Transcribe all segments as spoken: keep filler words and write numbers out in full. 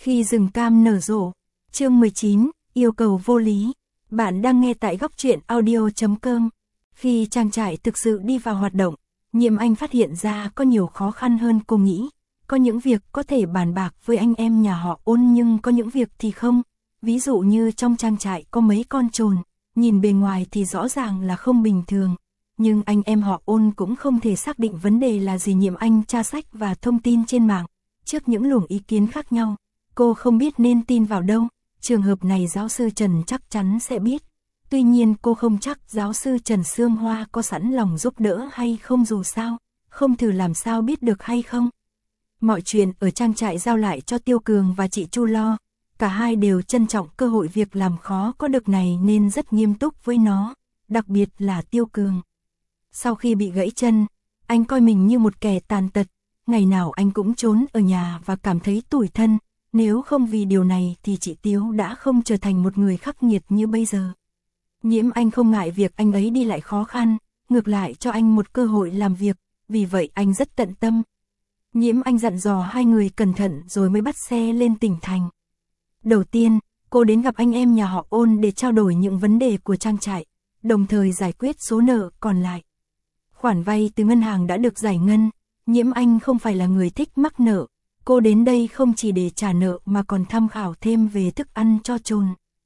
Khi rừng cam nở rộ, chương mười chín, yêu cầu vô lý. Bạn đang nghe tại góc truyện audio chấm com. Khi trang trại thực sự đi vào hoạt động, Nhiễm Anh phát hiện ra có nhiều khó khăn hơn cô nghĩ. Có những việc có thể bàn bạc với anh em nhà họ Ôn nhưng có những việc thì không. Ví dụ như trong trang trại có mấy con trồn, nhìn bề ngoài thì rõ ràng là không bình thường. Nhưng anh em họ Ôn cũng không thể xác định vấn đề là gì. Nhiễm Anh tra sách và thông tin trên mạng. Trước những luồng ý kiến khác nhau, cô không biết nên tin vào đâu. Trường hợp này giáo sư Trần chắc chắn sẽ biết. Tuy nhiên cô không chắc giáo sư Trần Sương Hoa có sẵn lòng giúp đỡ hay không, dù sao, không thử làm sao biết được hay không. Mọi chuyện ở trang trại giao lại cho Tiêu Cường và chị Chu lo. Cả hai đều trân trọng cơ hội việc làm khó có được này nên rất nghiêm túc với nó, đặc biệt là Tiêu Cường. Sau khi bị gãy chân, anh coi mình như một kẻ tàn tật, ngày nào anh cũng trốn ở nhà và cảm thấy tủi thân. Nếu không vì điều này thì chị Tiếu đã không trở thành một người khắc nghiệt như bây giờ. Nhiễm Anh không ngại việc anh ấy đi lại khó khăn, ngược lại cho anh một cơ hội làm việc, vì vậy anh rất tận tâm. Nhiễm Anh dặn dò hai người cẩn thận rồi mới bắt xe lên tỉnh thành. Đầu tiên, cô đến gặp anh em nhà họ Ôn để trao đổi những vấn đề của trang trại, đồng thời giải quyết số nợ còn lại. Khoản vay từ ngân hàng đã được giải ngân, Nhiễm Anh không phải là người thích mắc nợ. Cô đến đây không chỉ để trả nợ mà còn tham khảo thêm về thức ăn cho trồn.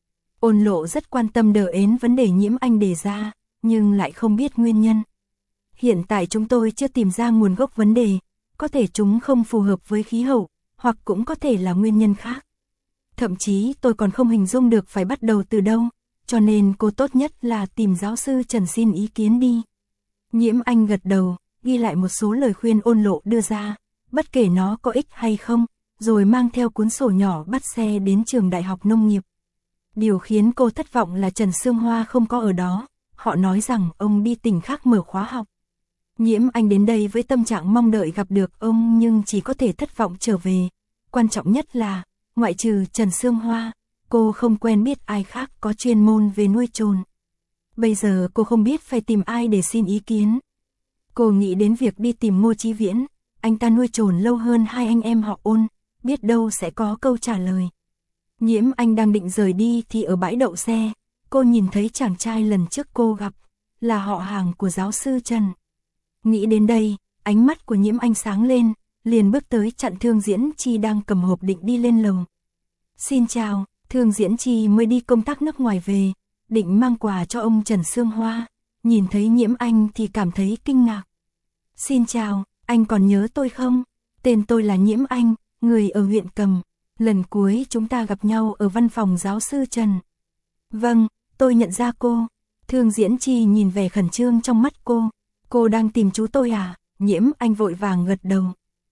Ôn Lộ rất quan tâm đờ ến vấn đề Nhiễm Anh đề ra, nhưng lại không biết nguyên nhân. Hiện tại chúng tôi chưa tìm ra nguồn gốc vấn đề, có thể chúng không phù hợp với khí hậu, hoặc cũng có thể là nguyên nhân khác. Thậm chí tôi còn không hình dung được phải bắt đầu từ đâu, cho nên cô tốt nhất là tìm giáo sư Trần xin ý kiến đi. Nhiễm Anh gật đầu, ghi lại một số lời khuyên Ôn Lộ đưa ra, bất kể nó có ích hay không, rồi mang theo cuốn sổ nhỏ bắt xe đến trường Đại học Nông nghiệp. Điều khiến cô thất vọng là Trần Sương Hoa không có ở đó, họ nói rằng ông đi tỉnh khác mở khóa học. Nhiễm Anh đến đây với tâm trạng mong đợi gặp được ông nhưng chỉ có thể thất vọng trở về. Quan trọng nhất là, ngoại trừ Trần Sương Hoa, cô không quen biết ai khác có chuyên môn về nuôi trồn. Bây giờ cô không biết phải tìm ai để xin ý kiến. Cô nghĩ đến việc đi tìm Ngô Chí Viễn, anh ta nuôi trồn lâu hơn hai anh em họ Ôn, biết đâu sẽ có câu trả lời. Nhiễm Anh đang định rời đi thì ở bãi đậu xe, cô nhìn thấy chàng trai lần trước cô gặp, là họ hàng của giáo sư Trần. Nghĩ đến đây, ánh mắt của Nhiễm Anh sáng lên, liền bước tới chặn Thương Diễn Chi đang cầm hộp định đi lên lầu. Xin chào, Thương Diễn Chi mới đi công tác nước ngoài về, định mang quà cho ông Trần Sương Hoa, nhìn thấy Nhiễm Anh thì cảm thấy kinh ngạc. Xin chào, anh còn nhớ tôi không? Tên tôi là Nhiễm Anh, người ở huyện Cầm. Lần cuối chúng ta gặp nhau ở văn phòng giáo sư Trần. Vâng, tôi nhận ra cô. Thương Diễn Chi nhìn vẻ khẩn trương trong mắt cô. Cô đang tìm chú tôi à? Nhiễm Anh vội vàng gật đầu.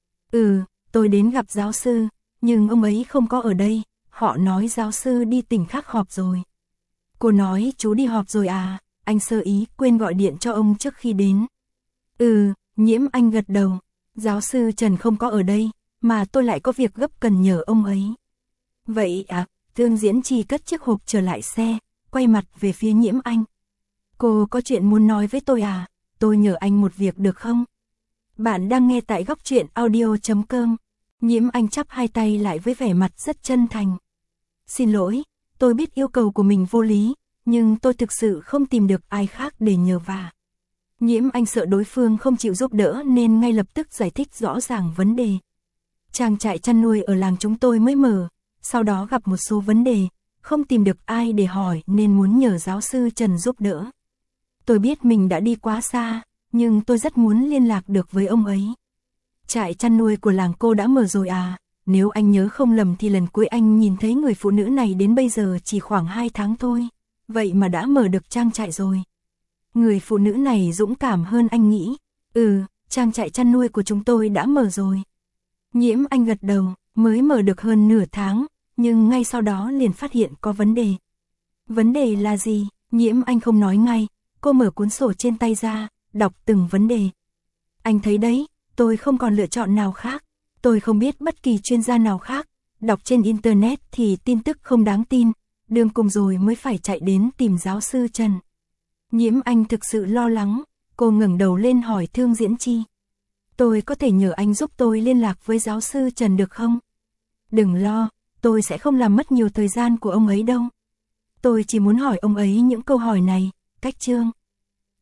Ừ, tôi đến gặp giáo sư, nhưng ông ấy không có ở đây. Họ nói giáo sư đi tỉnh khác họp rồi. Cô nói chú đi họp rồi à? Anh sơ ý quên gọi điện cho ông trước khi đến. Ừ, Nhiễm Anh gật đầu. Giáo sư Trần không có ở đây, mà tôi lại có việc gấp cần nhờ ông ấy. Vậy à? Thương Diễn Chi cất chiếc hộp trở lại xe, quay mặt về phía Nhiễm Anh. Cô có chuyện muốn nói với tôi à? Tôi nhờ anh một việc được không? Bạn đang nghe tại góc truyện audio chấm com. Nhiễm Anh chắp hai tay lại với vẻ mặt rất chân thành. Xin lỗi, tôi biết yêu cầu của mình vô lý, nhưng tôi thực sự không tìm được ai khác để nhờ vả. Nhiễm Anh sợ đối phương không chịu giúp đỡ nên ngay lập tức giải thích rõ ràng vấn đề. Trang trại chăn nuôi ở làng chúng tôi mới mở, sau đó gặp một số vấn đề, không tìm được ai để hỏi nên muốn nhờ giáo sư Trần giúp đỡ. Tôi biết mình đã đi quá xa, nhưng tôi rất muốn liên lạc được với ông ấy. Trại chăn nuôi của làng cô đã mở rồi à? Nếu anh nhớ không lầm thì lần cuối anh nhìn thấy người phụ nữ này đến bây giờ chỉ khoảng hai tháng thôi, vậy mà đã mở được trang trại rồi. Người phụ nữ này dũng cảm hơn anh nghĩ. Ừ, trang trại chăn nuôi của chúng tôi đã mở rồi. Nhiễm Anh gật đầu, mới mở được hơn nửa tháng, nhưng ngay sau đó liền phát hiện có vấn đề. Vấn đề là gì? Nhiễm Anh không nói ngay, cô mở cuốn sổ trên tay ra, đọc từng vấn đề. Anh thấy đấy, tôi không còn lựa chọn nào khác, tôi không biết bất kỳ chuyên gia nào khác, đọc trên internet thì tin tức không đáng tin, đường cùng rồi mới phải chạy đến tìm giáo sư Trần. Nhiễm Anh thực sự lo lắng, cô ngẩng đầu lên hỏi Thương Diễn Chi. Tôi có thể nhờ anh giúp tôi liên lạc với giáo sư Trần được không? Đừng lo, tôi sẽ không làm mất nhiều thời gian của ông ấy đâu. Tôi chỉ muốn hỏi ông ấy những câu hỏi này, Cách Trương.